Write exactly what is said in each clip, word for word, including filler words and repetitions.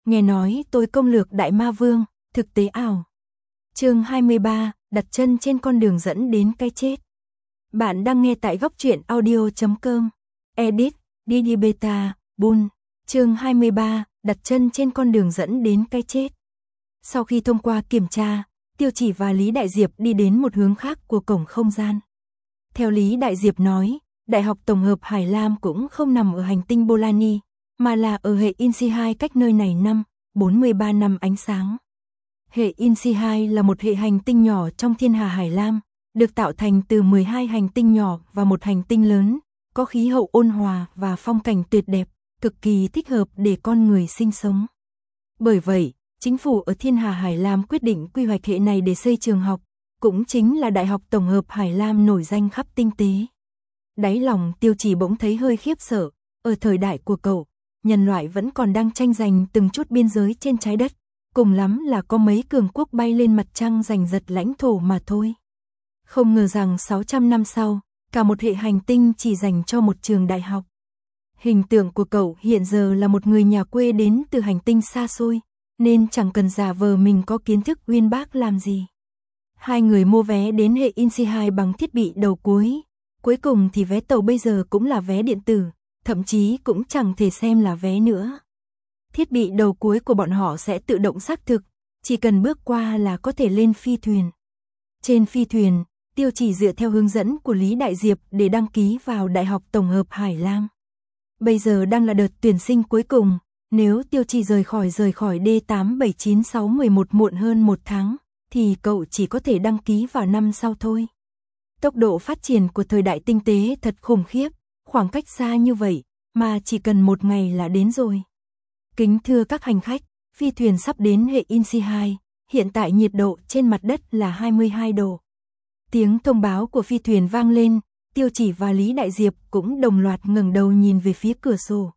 nghe nói tôi công lược Đại Ma Vương, thực tế ảo. Chương hai mươi ba, đặt chân trên con đường dẫn đến cái chết. Bạn đang nghe tại góc truyện audio chấm com. Edit, Didi Beta, Bun. Chương hai mươi ba, đặt chân trên con đường dẫn đến cái chết. Sau khi thông qua kiểm tra, Tiêu Chỉ và Lý Đại Diệp đi đến một hướng khác của cổng không gian. Theo Lý Đại Diệp nói, Đại học Tổng hợp Hải Lam cũng không nằm ở hành tinh Bolani, mà là ở hệ Insi hai cách nơi này năm, bốn mươi ba năm ánh sáng. Hệ Insi hai là một hệ hành tinh nhỏ trong thiên hà Hải Lam, được tạo thành từ mười hai hành tinh nhỏ và một hành tinh lớn, có khí hậu ôn hòa và phong cảnh tuyệt đẹp, cực kỳ thích hợp để con người sinh sống. Bởi vậy, chính phủ ở thiên hà Hải Lam quyết định quy hoạch hệ này để xây trường học, cũng chính là Đại học Tổng hợp Hải Lam nổi danh khắp tinh tế. Đáy lòng Tiêu Chỉ bỗng thấy hơi khiếp sợ, ở thời đại của cậu, nhân loại vẫn còn đang tranh giành từng chút biên giới trên trái đất, cùng lắm là có mấy cường quốc bay lên mặt trăng giành giật lãnh thổ mà thôi. Không ngờ rằng sáu trăm năm sau, cả một hệ hành tinh chỉ dành cho một trường đại học. Hình tượng của cậu hiện giờ là một người nhà quê đến từ hành tinh xa xôi, nên chẳng cần giả vờ mình có kiến thức uyên bác làm gì. Hai người mua vé đến hệ Insi hai bằng thiết bị đầu cuối. Cuối cùng thì vé tàu bây giờ cũng là vé điện tử, thậm chí cũng chẳng thể xem là vé nữa. Thiết bị đầu cuối của bọn họ sẽ tự động xác thực, chỉ cần bước qua là có thể lên phi thuyền. Trên phi thuyền, Tiêu Chỉ dựa theo hướng dẫn của Lý Đại Diệp để đăng ký vào Đại học Tổng hợp Hải Lam. Bây giờ đang là đợt tuyển sinh cuối cùng, nếu Tiêu Chỉ rời khỏi rời khỏi D tám bảy chín sáu một một muộn hơn một tháng, thì cậu chỉ có thể đăng ký vào năm sau thôi. Tốc độ phát triển của thời đại tinh tế thật khủng khiếp, khoảng cách xa như vậy, mà chỉ cần một ngày là đến rồi. Kính thưa các hành khách, phi thuyền sắp đến hệ Insi hai, hiện tại nhiệt độ trên mặt đất là hai mươi hai độ. Tiếng thông báo của phi thuyền vang lên, Tiêu Chỉ và Lý Đại Diệp cũng đồng loạt ngẩng đầu nhìn về phía cửa sổ.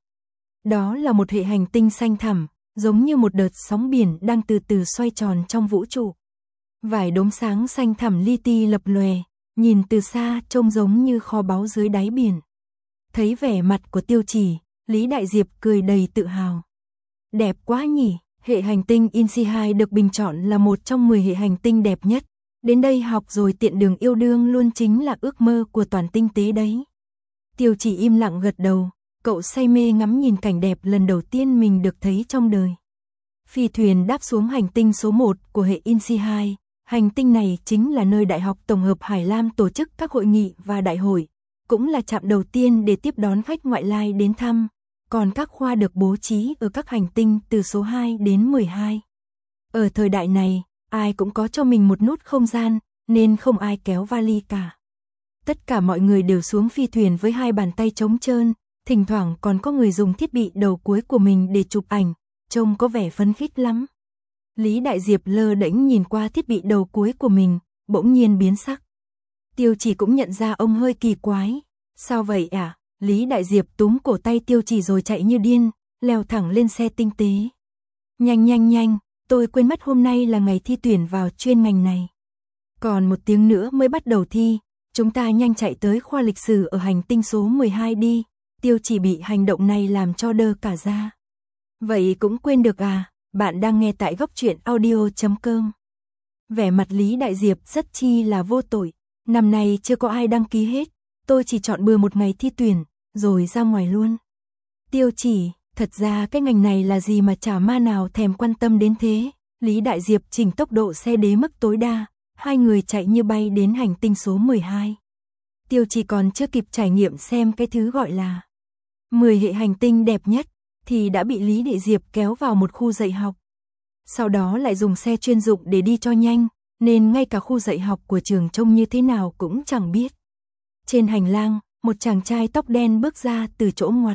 Đó là một hệ hành tinh xanh thẳm, giống như một đợt sóng biển đang từ từ xoay tròn trong vũ trụ. Vài đốm sáng xanh thẳm li ti lập lòe, nhìn từ xa trông giống như kho báu dưới đáy biển. Thấy vẻ mặt của Tiêu Chỉ, Lý Đại Diệp cười đầy tự hào. Đẹp quá nhỉ, hệ hành tinh Insi hai được bình chọn là một trong mười hệ hành tinh đẹp nhất. Đến đây học rồi tiện đường yêu đương luôn chính là ước mơ của toàn tinh tế đấy. Tiêu Chỉ im lặng gật đầu, cậu say mê ngắm nhìn cảnh đẹp lần đầu tiên mình được thấy trong đời. Phi thuyền đáp xuống hành tinh số một của hệ Insi hai. Hành tinh này chính là nơi Đại học Tổng hợp Hải Lam tổ chức các hội nghị và đại hội, cũng là trạm đầu tiên để tiếp đón khách ngoại lai đến thăm, còn các khoa được bố trí ở các hành tinh từ số hai đến mười hai. Ở thời đại này, ai cũng có cho mình một nút không gian, nên không ai kéo vali cả. Tất cả mọi người đều xuống phi thuyền với hai bàn tay trống trơn, thỉnh thoảng còn có người dùng thiết bị đầu cuối của mình để chụp ảnh, trông có vẻ phấn khích lắm. Lý Đại Diệp lơ đễnh nhìn qua thiết bị đầu cuối của mình, bỗng nhiên biến sắc. Tiêu Chỉ cũng nhận ra ông hơi kỳ quái. Sao vậy à? Lý Đại Diệp túm cổ tay Tiêu Chỉ rồi chạy như điên, leo thẳng lên xe tinh tế. Nhanh nhanh nhanh, tôi quên mất hôm nay là ngày thi tuyển vào chuyên ngành này. Còn một tiếng nữa mới bắt đầu thi, chúng ta nhanh chạy tới khoa lịch sử ở hành tinh số mười hai đi. Tiêu Chỉ bị hành động này làm cho đơ cả ra. Vậy cũng quên được à? Bạn đang nghe tại góc truyện audio chấm com. Vẻ mặt Lý Đại Diệp rất chi là vô tội. Năm nay chưa có ai đăng ký hết. Tôi chỉ chọn bừa một ngày thi tuyển, rồi ra ngoài luôn. Tiêu Chỉ, thật ra cái ngành này là gì mà chả ma nào thèm quan tâm đến thế. Lý Đại Diệp chỉnh tốc độ xe đế mức tối đa. Hai người chạy như bay đến hành tinh số mười hai. Tiêu Chỉ còn chưa kịp trải nghiệm xem cái thứ gọi là mười hệ hành tinh đẹp nhất, thì đã bị Lý Đại Diệp kéo vào một khu dạy học. Sau đó lại dùng xe chuyên dụng để đi cho nhanh, nên ngay cả khu dạy học của trường trông như thế nào cũng chẳng biết. Trên hành lang, một chàng trai tóc đen bước ra từ chỗ ngoặt.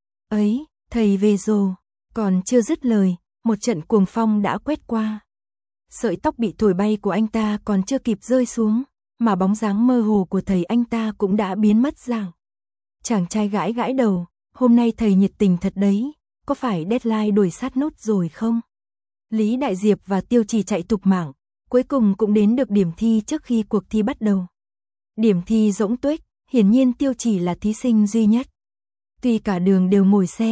Ấy, thầy về rồi. Còn chưa dứt lời, một trận cuồng phong đã quét qua. Sợi tóc bị thổi bay của anh ta còn chưa kịp rơi xuống, mà bóng dáng mơ hồ của thầy anh ta cũng đã biến mất dạng. Chàng trai gãi gãi đầu. Hôm nay thầy nhiệt tình thật đấy, có phải deadline đuổi sát nốt rồi không? Lý Đại Diệp và Tiêu Chỉ chạy tục mạng, cuối cùng cũng đến được điểm thi trước khi cuộc thi bắt đầu. Điểm thi rỗng tuếch, hiển nhiên Tiêu Chỉ là thí sinh duy nhất. Tuy cả đường đều ngồi xe,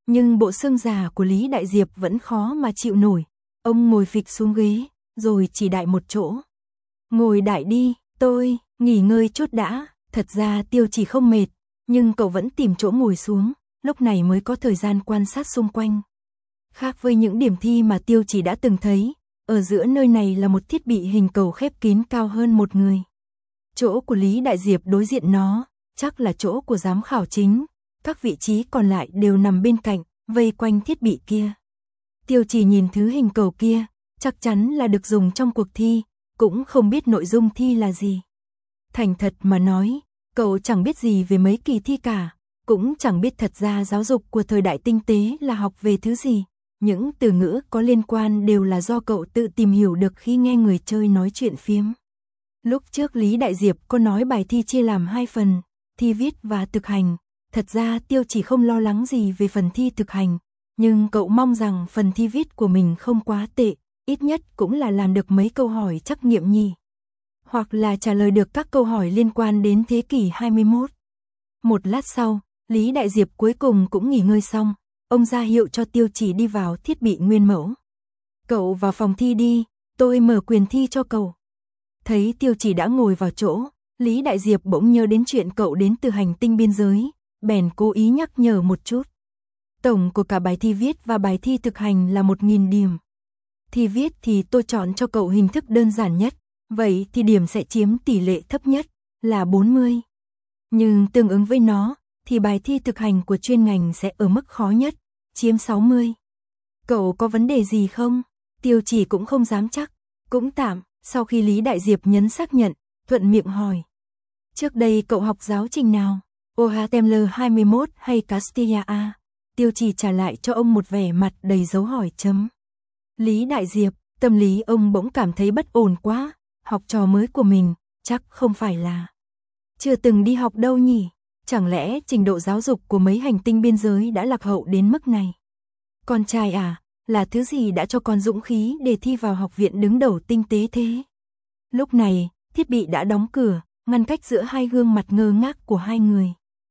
Nhưng bộ xương già của Lý Đại Diệp vẫn khó mà chịu nổi. Ông ngồi phịch xuống ghế, rồi chỉ đại một chỗ. Ngồi đại đi, tôi, nghỉ ngơi chút đã. Thật ra Tiêu Chỉ không mệt, nhưng cậu vẫn tìm chỗ ngồi xuống, lúc này mới có thời gian quan sát xung quanh. Khác với những điểm thi mà Tiêu Chỉ đã từng thấy, ở giữa nơi này là một thiết bị hình cầu khép kín cao hơn một người. Chỗ của Lý Đại Diệp đối diện nó, chắc là chỗ của giám khảo chính, các vị trí còn lại đều nằm bên cạnh, vây quanh thiết bị kia. Tiêu Chỉ nhìn thứ hình cầu kia, chắc chắn là được dùng trong cuộc thi, cũng không biết nội dung thi là gì. Thành thật mà nói, cậu chẳng biết gì về mấy kỳ thi cả, cũng chẳng biết thật ra giáo dục của thời đại tinh tế là học về thứ gì. Những từ ngữ có liên quan đều là do cậu tự tìm hiểu được khi nghe người chơi nói chuyện phiếm. Lúc trước Lý Đại Diệp có nói bài thi chia làm hai phần, thi viết và thực hành. Thật ra Tiêu Chỉ không lo lắng gì về phần thi thực hành, nhưng cậu mong rằng phần thi viết của mình không quá tệ, ít nhất cũng là làm được mấy câu hỏi trắc nghiệm nhỉ. Hoặc là trả lời được các câu hỏi liên quan đến thế kỷ hai mươi mốt. Một lát sau, Lý Đại Diệp cuối cùng cũng nghỉ ngơi xong, ông ra hiệu cho Tiêu Chỉ đi vào thiết bị nguyên mẫu. Cậu vào phòng thi đi, tôi mở quyền thi cho cậu. Thấy Tiêu Chỉ đã ngồi vào chỗ, Lý Đại Diệp bỗng nhớ đến chuyện cậu đến từ hành tinh biên giới, bèn cố ý nhắc nhở một chút. Tổng của cả bài thi viết và bài thi thực hành là một nghìn điểm. Thi viết thì tôi chọn cho cậu hình thức đơn giản nhất, vậy thì điểm sẽ chiếm tỷ lệ thấp nhất, là bốn mươi. Nhưng tương ứng với nó, thì bài thi thực hành của chuyên ngành sẽ ở mức khó nhất, chiếm sáu mươi. Cậu có vấn đề gì không? Tiêu Chỉ cũng không dám chắc, cũng tạm, sau khi Lý Đại Diệp nhấn xác nhận, thuận miệng hỏi. Trước đây cậu học giáo trình nào? Oha Temler hai mươi mốt hay Castilla A? Tiêu Chỉ trả lại cho ông một vẻ mặt đầy dấu hỏi chấm. Lý Đại Diệp, tâm lý ông bỗng cảm thấy bất ổn quá, học trò mới của mình, chắc không phải là chưa từng đi học đâu nhỉ? Chẳng lẽ trình độ giáo dục của mấy hành tinh biên giới đã lạc hậu đến mức này? Con trai à, là thứ gì đã cho con dũng khí để thi vào học viện đứng đầu tinh tế thế? Lúc này, thiết bị đã đóng cửa, ngăn cách giữa hai gương mặt ngơ ngác của hai người.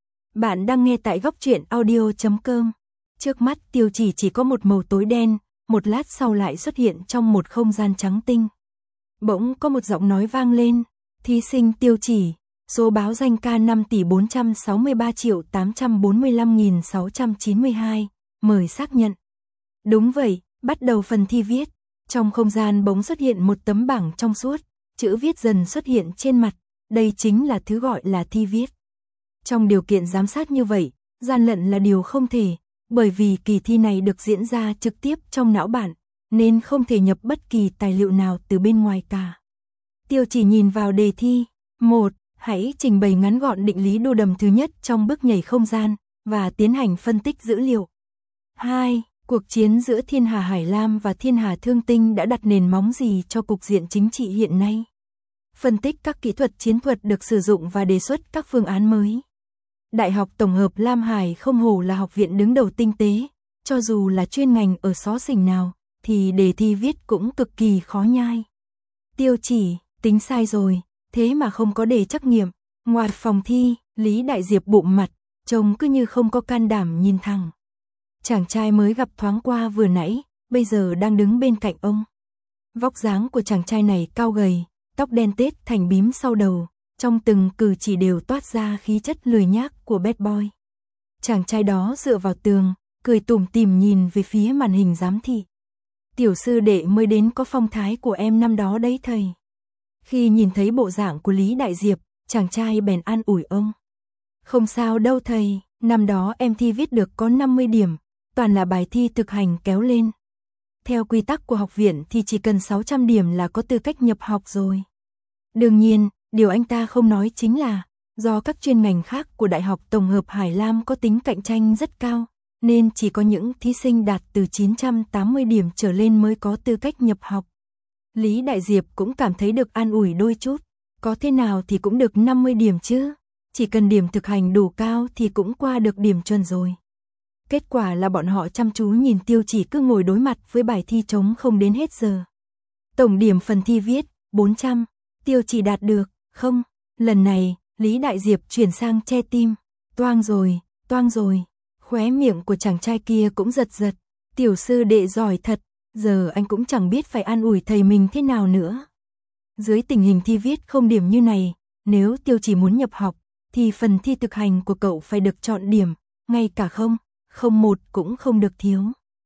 Bạn đang nghe tại góc truyện audio chấm com. Trước mắt Tiêu Chỉ chỉ có một màu tối đen, một lát sau lại xuất hiện trong một không gian trắng tinh. Bỗng có một giọng nói vang lên, thí sinh Tiêu Chỉ, số báo danh K năm tỷ bốn trăm sáu mươi ba triệu tám trăm bốn mươi lăm nghìn sáu trăm chín mươi hai, mời xác nhận. Đúng vậy, bắt đầu phần thi viết. Trong không gian bỗng xuất hiện một tấm bảng trong suốt, chữ viết dần xuất hiện trên mặt, đây chính là thứ gọi là thi viết. Trong điều kiện giám sát như vậy, gian lận là điều không thể, bởi vì kỳ thi này được diễn ra trực tiếp trong não bạn, nên không thể nhập bất kỳ tài liệu nào từ bên ngoài cả. Tiêu Chỉ nhìn vào đề thi. một. Hãy trình bày ngắn gọn định lý đô đầm thứ nhất trong bước nhảy không gian, và tiến hành phân tích dữ liệu. hai. Cuộc chiến giữa Thiên Hà Hải Lam và Thiên Hà Thương Tinh đã đặt nền móng gì cho cục diện chính trị hiện nay? Phân tích các kỹ thuật chiến thuật được sử dụng và đề xuất các phương án mới. Đại học Tổng hợp Lam Hải không hổ là học viện đứng đầu tinh tế, cho dù là chuyên ngành ở xó xỉnh nào, thì đề thi viết cũng cực kỳ khó nhai. Tiêu Chỉ, tính sai rồi, thế mà không có đề trắc nghiệm. Ngoài phòng thi, Lý Đại Diệp bụm mặt, trông cứ như không có can đảm nhìn thẳng. Chàng trai mới gặp thoáng qua vừa nãy, bây giờ đang đứng bên cạnh ông. Vóc dáng của chàng trai này cao gầy, tóc đen tết thành bím sau đầu, trong từng cử chỉ đều toát ra khí chất lười nhác của bad boy. Chàng trai đó dựa vào tường, cười tủm tỉm nhìn về phía màn hình giám thị. Tiểu sư đệ mới đến có phong thái của em năm đó đấy thầy. Khi nhìn thấy bộ dạng của Lý Đại Diệp, chàng trai bèn an ủi ông. Không sao đâu thầy, năm đó em thi viết được có năm mươi điểm, toàn là bài thi thực hành kéo lên. Theo quy tắc của học viện thì chỉ cần sáu trăm điểm là có tư cách nhập học rồi. Đương nhiên, điều anh ta không nói chính là, do các chuyên ngành khác của Đại học Tổng hợp Hải Lam có tính cạnh tranh rất cao, nên chỉ có những thí sinh đạt từ chín trăm tám mươi điểm trở lên mới có tư cách nhập học. Lý Đại Diệp cũng cảm thấy được an ủi đôi chút, có thế nào thì cũng được năm mươi điểm chứ, chỉ cần điểm thực hành đủ cao thì cũng qua được điểm chuẩn rồi. Kết quả là bọn họ chăm chú nhìn Tiêu Chỉ cứ ngồi đối mặt với bài thi trống không đến hết giờ. Tổng điểm phần thi viết, bốn trăm, Tiêu Chỉ đạt được, không, lần này, Lý Đại Diệp chuyển sang che tim, toang rồi, toang rồi, Khóe miệng của chàng trai kia cũng giật giật. Tiểu sư đệ giỏi thật, giờ anh cũng chẳng biết phải an ủi thầy mình thế nào nữa. Dưới tình hình thi viết không điểm như này, nếu Tiêu Chỉ muốn nhập học, thì phần thi thực hành của cậu phải được chọn điểm, ngay cả không, không một cũng không được thiếu.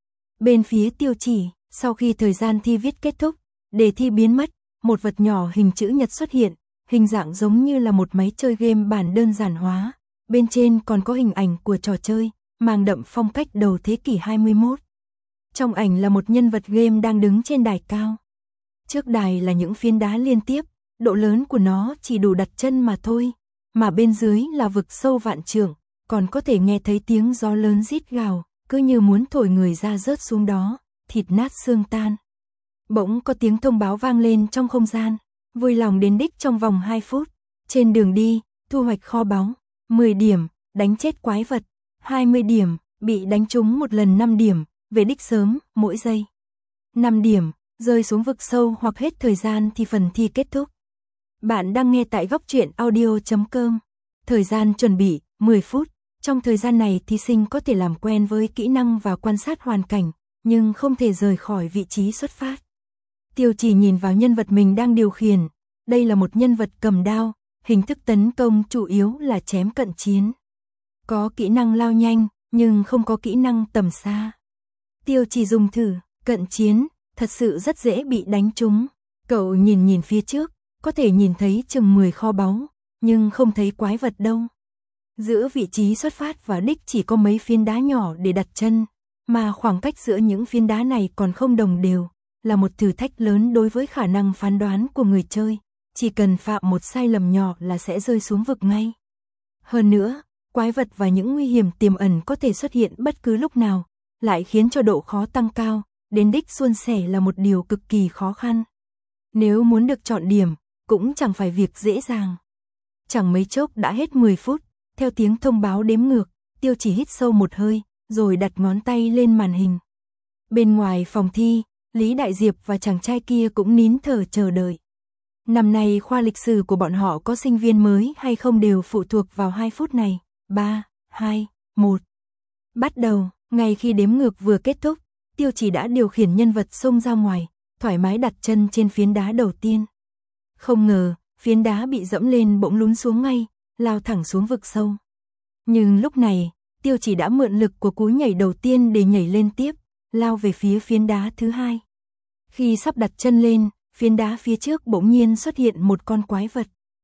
Bên phía Tiêu Chỉ, sau khi thời gian thi viết kết thúc, đề thi biến mất, một vật nhỏ hình chữ nhật xuất hiện, hình dạng giống như là một máy chơi game bản đơn giản hóa, bên trên còn có hình ảnh của trò chơi, mang đậm phong cách đầu thế kỷ hai mươi mốt. Trong ảnh là một nhân vật game đang đứng trên đài cao. Trước đài là những phiến đá liên tiếp, độ lớn của nó chỉ đủ đặt chân mà thôi, mà bên dưới là vực sâu vạn trượng, còn có thể nghe thấy tiếng gió lớn rít gào, cứ như muốn thổi người ra rớt xuống đó, thịt nát xương tan. Bỗng có tiếng thông báo vang lên trong không gian, vui lòng đến đích trong vòng hai phút, trên đường đi, thu hoạch kho báu, mười điểm, đánh chết quái vật, hai mươi điểm, bị đánh trúng một lần năm điểm, về đích sớm, mỗi giây. năm điểm, rơi xuống vực sâu hoặc hết thời gian thì phần thi kết thúc. Bạn đang nghe tại góc truyện audio chấm com. Thời gian chuẩn bị, mười phút. Trong thời gian này thí sinh có thể làm quen với kỹ năng và quan sát hoàn cảnh, nhưng không thể rời khỏi vị trí xuất phát. Tiêu Chỉ nhìn vào nhân vật mình đang điều khiển. Đây là một nhân vật cầm đao, hình thức tấn công chủ yếu là chém cận chiến. Có kỹ năng lao nhanh, nhưng không có kỹ năng tầm xa. Tiêu Chỉ dùng thử, cận chiến, thật sự rất dễ bị đánh trúng. Cậu nhìn nhìn phía trước, có thể nhìn thấy chừng mười kho báu, nhưng không thấy quái vật đâu. Giữa vị trí xuất phát và đích chỉ có mấy phiến đá nhỏ để đặt chân, mà khoảng cách giữa những phiến đá này còn không đồng đều, là một thử thách lớn đối với khả năng phán đoán của người chơi, chỉ cần phạm một sai lầm nhỏ là sẽ rơi xuống vực ngay. Hơn nữa, quái vật và những nguy hiểm tiềm ẩn có thể xuất hiện bất cứ lúc nào, lại khiến cho độ khó tăng cao, đến đích suôn sẻ là một điều cực kỳ khó khăn. Nếu muốn được chọn điểm, cũng chẳng phải việc dễ dàng. Chẳng mấy chốc đã hết mười phút, theo tiếng thông báo đếm ngược, Tiêu Chỉ hít sâu một hơi, rồi đặt ngón tay lên màn hình. Bên ngoài phòng thi, Lý Đại Diệp và chàng trai kia cũng nín thở chờ đợi. Năm nay khoa lịch sử của bọn họ có sinh viên mới hay không đều phụ thuộc vào hai phút này. ba, hai, một. Bắt đầu, ngay khi đếm ngược vừa kết thúc, Tiêu Chỉ đã điều khiển nhân vật xông ra ngoài, thoải mái đặt chân trên phiến đá đầu tiên. Không ngờ, phiến đá bị dẫm lên bỗng lún xuống ngay, lao thẳng xuống vực sâu. Nhưng lúc này, Tiêu Chỉ đã mượn lực của cú nhảy đầu tiên để nhảy lên tiếp, lao về phía phiến đá thứ hai. Khi sắp đặt chân lên, phiến đá phía trước bỗng nhiên xuất hiện một con quái vật.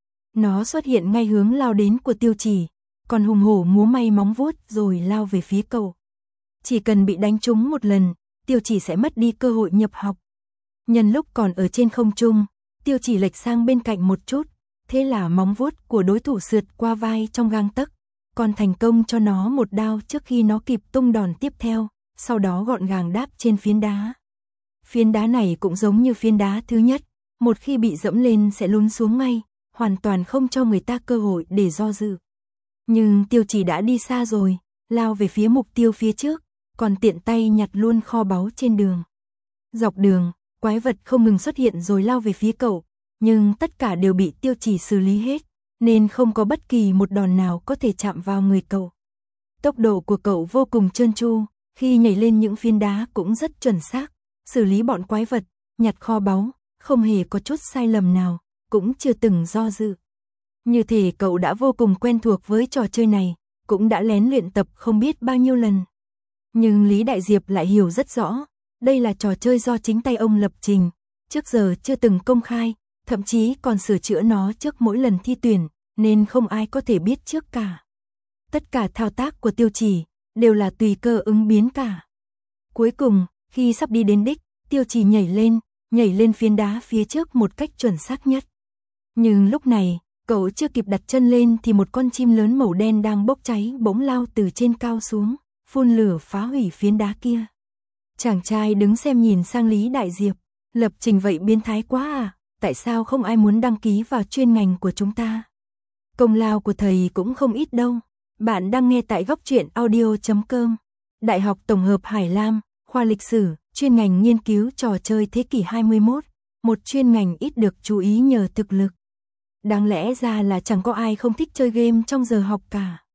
Nó xuất hiện ngay hướng lao đến của Tiêu Chỉ, còn hùng hổ múa may móng vuốt rồi lao về phía cậu. Chỉ cần bị đánh trúng một lần, Tiêu Chỉ sẽ mất đi cơ hội nhập học. Nhân lúc còn ở trên không trung, Tiêu Chỉ lệch sang bên cạnh một chút, thế là móng vuốt của đối thủ sượt qua vai trong gang tấc, còn thành công cho nó một đao trước khi nó kịp tung đòn tiếp theo, sau đó gọn gàng đáp trên phiến đá. Phiến đá này cũng giống như phiến đá thứ nhất, một khi bị dẫm lên sẽ lún xuống ngay, hoàn toàn không cho người ta cơ hội để do dự. Nhưng Tiêu Chỉ đã đi xa rồi, lao về phía mục tiêu phía trước, còn tiện tay nhặt luôn kho báu trên đường. Dọc đường, quái vật không ngừng xuất hiện rồi lao về phía cậu, nhưng tất cả đều bị Tiêu Chỉ xử lý hết, nên không có bất kỳ một đòn nào có thể chạm vào người cậu. Tốc độ của cậu vô cùng trơn tru, khi nhảy lên những phiến đá cũng rất chuẩn xác, xử lý bọn quái vật, nhặt kho báu, không hề có chút sai lầm nào, cũng chưa từng do dự. Như thể cậu đã vô cùng quen thuộc với trò chơi này, cũng đã lén luyện tập không biết bao nhiêu lần. Nhưng Lý Đại Diệp lại hiểu rất rõ, đây là trò chơi do chính tay ông lập trình, trước giờ chưa từng công khai, thậm chí còn sửa chữa nó trước mỗi lần thi tuyển, nên không ai có thể biết trước cả. Tất cả thao tác của Tiêu Chỉ đều là tùy cơ ứng biến cả. Cuối cùng, khi sắp đi đến đích, Tiêu Chỉ nhảy lên, nhảy lên phiến đá phía trước một cách chuẩn xác nhất. Nhưng lúc này, cậu chưa kịp đặt chân lên thì một con chim lớn màu đen đang bốc cháy bỗng lao từ trên cao xuống, phun lửa phá hủy phiến đá kia. Chàng trai đứng xem nhìn sang Lý Đại Diệp, lập trình vậy biến thái quá à, tại sao không ai muốn đăng ký vào chuyên ngành của chúng ta? Công lao của thầy cũng không ít đâu. Bạn đang nghe tại góc truyện audio chấm com. Đại học Tổng hợp Hải Lam, khoa lịch sử, chuyên ngành nghiên cứu trò chơi thế kỷ hai mươi mốt, một chuyên ngành ít được chú ý nhờ thực lực. Đáng lẽ ra là chẳng có ai không thích chơi game trong giờ học cả.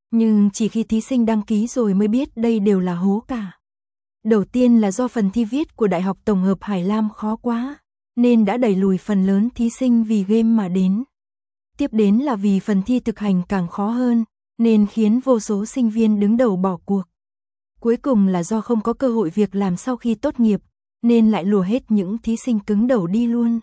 Nhưng chỉ khi thí sinh đăng ký rồi mới biết đây đều là hố cả. Đầu tiên là do phần thi viết của Đại học Tổng hợp Hải Lam khó quá, nên đã đẩy lùi phần lớn thí sinh vì game mà đến. Tiếp đến là vì phần thi thực hành càng khó hơn, nên khiến vô số sinh viên đứng đầu bỏ cuộc. Cuối cùng là do không có cơ hội việc làm sau khi tốt nghiệp, nên lại lùa hết những thí sinh cứng đầu đi luôn.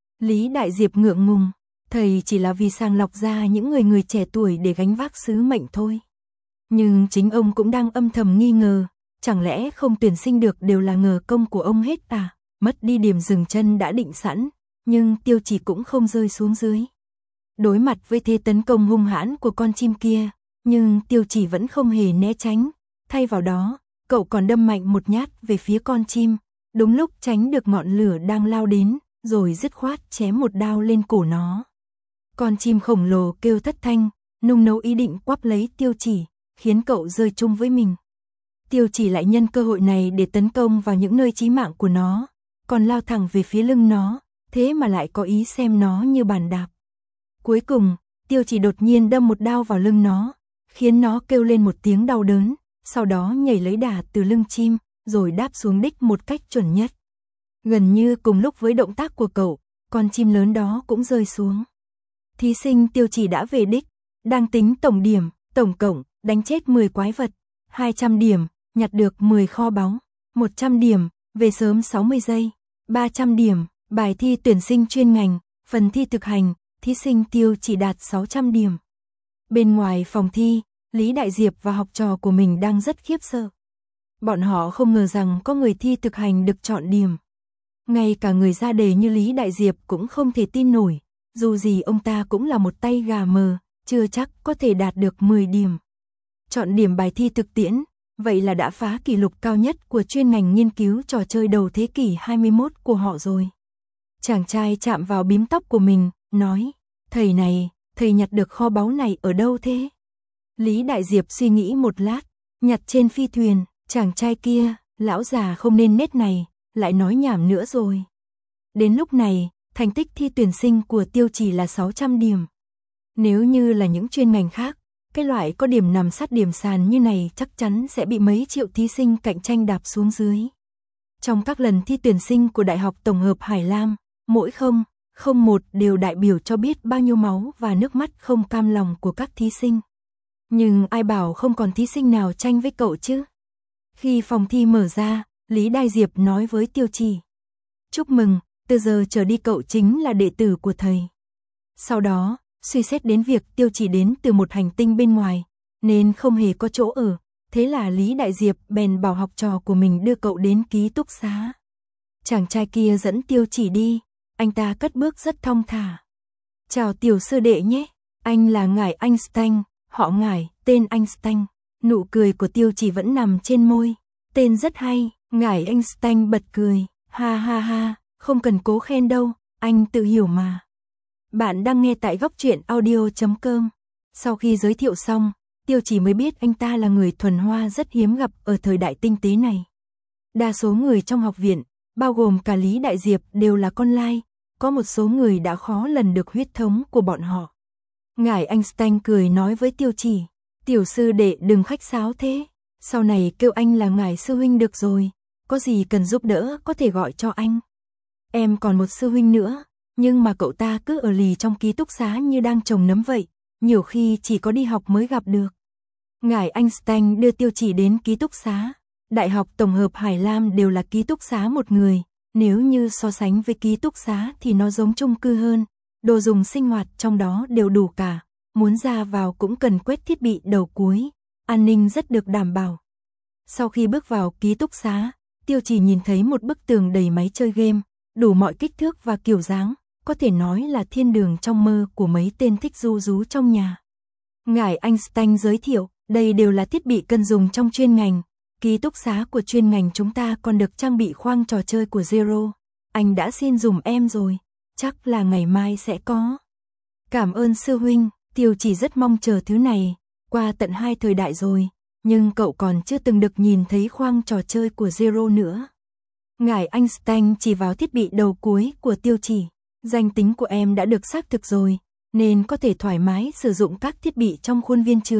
Lý Đại Diệp ngượng ngùng, thầy chỉ là vì sàng lọc ra những người người trẻ tuổi để gánh vác sứ mệnh thôi. Nhưng chính ông cũng đang âm thầm nghi ngờ, chẳng lẽ không tuyển sinh được đều là ngờ công của ông hết à? Mất đi điểm dừng chân đã định sẵn, nhưng Tiêu Chỉ cũng không rơi xuống dưới. Đối mặt với thế tấn công hung hãn của con chim kia, nhưng Tiêu Chỉ vẫn không hề né tránh, thay vào đó, cậu còn đâm mạnh một nhát về phía con chim, đúng lúc tránh được ngọn lửa đang lao đến, rồi dứt khoát chém một đao lên cổ nó. Con chim khổng lồ kêu thất thanh, nung nấu ý định quắp lấy Tiêu Chỉ, khiến cậu rơi chung với mình. Tiêu Chỉ lại nhân cơ hội này để tấn công vào những nơi chí mạng của nó, còn lao thẳng về phía lưng nó, thế mà lại có ý xem nó như bàn đạp. Cuối cùng, Tiêu Chỉ đột nhiên đâm một đao vào lưng nó, khiến nó kêu lên một tiếng đau đớn, sau đó nhảy lấy đà từ lưng chim, rồi đáp xuống đích một cách chuẩn nhất. Gần như cùng lúc với động tác của cậu, con chim lớn đó cũng rơi xuống. Thí sinh Tiêu Chỉ đã về đích, đang tính tổng điểm, tổng cộng, đánh chết mười quái vật, hai trăm điểm, nhặt được mười kho báu, một trăm điểm, về sớm sáu mươi giây, ba trăm điểm, bài thi tuyển sinh chuyên ngành, phần thi thực hành, thí sinh Tiêu Chỉ đạt sáu trăm điểm. Bên ngoài phòng thi, Lý Đại Diệp và học trò của mình đang rất khiếp sợ. Bọn họ không ngờ rằng có người thi thực hành được chọn điểm. Ngay cả người ra đề như Lý Đại Diệp cũng không thể tin nổi, dù gì ông ta cũng là một tay gà mờ, chưa chắc có thể đạt được mười điểm. Chọn điểm bài thi thực tiễn, vậy là đã phá kỷ lục cao nhất của chuyên ngành nghiên cứu trò chơi đầu thế kỷ hai mươi mốt của họ rồi. Chàng trai chạm vào bím tóc của mình, nói, thầy này, thầy nhặt được kho báu này ở đâu thế? Lý Đại Diệp suy nghĩ một lát, nhặt trên phi thuyền, chàng trai kia, lão già không nên nết này, lại nói nhảm nữa rồi. Đến lúc này, thành tích thi tuyển sinh của Tiêu Chỉ là sáu trăm điểm. Nếu như là những chuyên ngành khác, cái loại có điểm nằm sát điểm sàn như này chắc chắn sẽ bị mấy triệu thí sinh cạnh tranh đạp xuống dưới. Trong các lần thi tuyển sinh của Đại học Tổng hợp Hải Lam, mỗi không, không một đều đại biểu cho biết bao nhiêu máu và nước mắt không cam lòng của các thí sinh. Nhưng ai bảo không còn thí sinh nào tranh với cậu chứ? Khi phòng thi mở ra, Lý Đại Diệp nói với Tiêu Chỉ, chúc mừng, từ giờ trở đi cậu chính là đệ tử của thầy. Sau đó, suy xét đến việc Tiêu Chỉ đến từ một hành tinh bên ngoài, nên không hề có chỗ ở, thế là Lý Đại Diệp bèn bảo học trò của mình đưa cậu đến ký túc xá. Chàng trai kia dẫn Tiêu Chỉ đi, anh ta cất bước rất thong thả. Chào tiểu sư đệ nhé, anh là ngài Einstein, họ ngài, tên Einstein. Nụ cười của Tiêu Chỉ vẫn nằm trên môi, tên rất hay, ngài Einstein bật cười, ha ha ha, không cần cố khen đâu, anh tự hiểu mà. Bạn đang nghe tại góc truyện audio chấm com. Sau khi giới thiệu xong, Tiêu Chỉ mới biết anh ta là người thuần hoa rất hiếm gặp ở thời đại tinh tế này. Đa số người trong học viện, bao gồm cả Lý Đại Diệp đều là con lai, có một số người đã khó lần được huyết thống của bọn họ. Ngài Einstein cười nói với Tiêu Chỉ, tiểu sư đệ đừng khách sáo thế, sau này kêu anh là ngài sư huynh được rồi, có gì cần giúp đỡ có thể gọi cho anh. Em còn một sư huynh nữa, nhưng mà cậu ta cứ ở lì trong ký túc xá như đang trồng nấm vậy, nhiều khi chỉ có đi học mới gặp được. Ngài Einstein đưa Tiêu Chỉ đến ký túc xá. Đại học Tổng hợp Hải Lam đều là ký túc xá một người, nếu như so sánh với ký túc xá thì nó giống chung cư hơn, đồ dùng sinh hoạt trong đó đều đủ cả, muốn ra vào cũng cần quét thiết bị đầu cuối, an ninh rất được đảm bảo. Sau khi bước vào ký túc xá, Tiêu Chỉ nhìn thấy một bức tường đầy máy chơi game, đủ mọi kích thước và kiểu dáng, có thể nói là thiên đường trong mơ của mấy tên thích ru rú trong nhà. Ngài Einstein giới thiệu, đây đều là thiết bị cần dùng trong chuyên ngành. Ký túc xá của chuyên ngành chúng ta còn được trang bị khoang trò chơi của Zero. Anh đã xin dùm em rồi, chắc là ngày mai sẽ có. Cảm ơn sư huynh, Tiêu Chỉ rất mong chờ thứ này, qua tận hai thời đại rồi, nhưng cậu còn chưa từng được nhìn thấy khoang trò chơi của Zero nữa. Ngài Einstein chỉ vào thiết bị đầu cuối của Tiêu Chỉ, danh tính của em đã được xác thực rồi, nên có thể thoải mái sử dụng các thiết bị trong khuôn viên trường.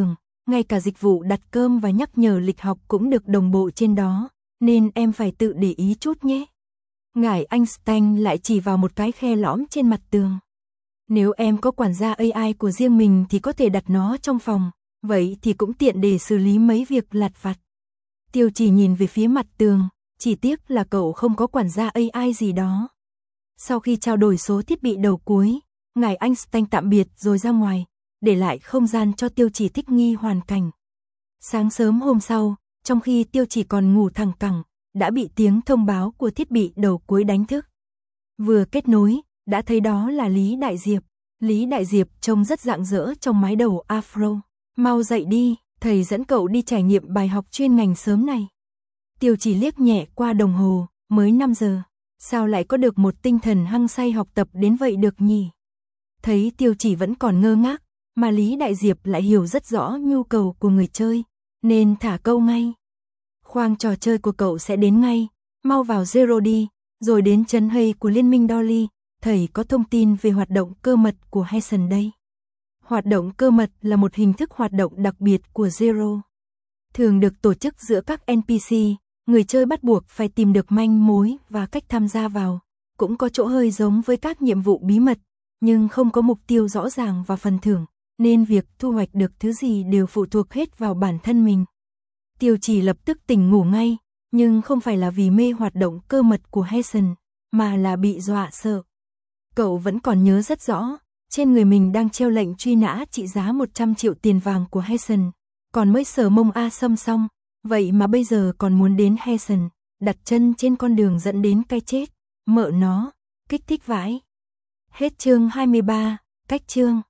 ngay cả dịch vụ đặt cơm và nhắc nhở lịch học cũng được đồng bộ trên đó, nên em phải tự để ý chút nhé. Ngài Einstein lại chỉ vào một cái khe lõm trên mặt tường. Nếu em có quản gia a i của riêng mình thì có thể đặt nó trong phòng, vậy thì cũng tiện để xử lý mấy việc lặt vặt. Tiêu Chỉ nhìn về phía mặt tường, chỉ tiếc là cậu không có quản gia a i gì đó. Sau khi trao đổi số thiết bị đầu cuối, ngài Einstein tạm biệt rồi ra ngoài, để lại không gian cho Tiêu Chỉ thích nghi hoàn cảnh. Sáng sớm hôm sau, trong khi Tiêu Chỉ còn ngủ thẳng cẳng, đã bị tiếng thông báo của thiết bị đầu cuối đánh thức. Vừa kết nối, đã thấy đó là Lý Đại Diệp. Lý Đại Diệp trông rất rạng rỡ trong mái đầu afro. Mau dậy đi, thầy dẫn cậu đi trải nghiệm bài học chuyên ngành sớm này. Tiêu Chỉ liếc nhẹ qua đồng hồ, mới năm giờ. Sao lại có được một tinh thần hăng say học tập đến vậy được nhỉ? Thấy Tiêu Chỉ vẫn còn ngơ ngác, mà Lý Đại Diệp lại hiểu rất rõ nhu cầu của người chơi, nên thả câu ngay. Khoang trò chơi của cậu sẽ đến ngay, mau vào Zero đi, rồi đến trấn hay của Liên minh Dolly, thầy có thông tin về hoạt động cơ mật của Heisen đây. Hoạt động cơ mật là một hình thức hoạt động đặc biệt của Zero. Thường được tổ chức giữa các en pê xê, người chơi bắt buộc phải tìm được manh mối và cách tham gia vào. Cũng có chỗ hơi giống với các nhiệm vụ bí mật, nhưng không có mục tiêu rõ ràng và phần thưởng, nên việc thu hoạch được thứ gì đều phụ thuộc hết vào bản thân mình. Tiêu Chỉ lập tức tỉnh ngủ ngay, nhưng không phải là vì mê hoạt động cơ mật của Heisen, mà là bị dọa sợ. Cậu vẫn còn nhớ rất rõ, trên người mình đang treo lệnh truy nã trị giá một trăm triệu tiền vàng của Heisen, còn mới sờ mông A Sâm xong, vậy mà bây giờ còn muốn đến Heisen, đặt chân trên con đường dẫn đến cái chết, mợ nó, kích thích vãi. Hết chương hai mươi ba, cách chương.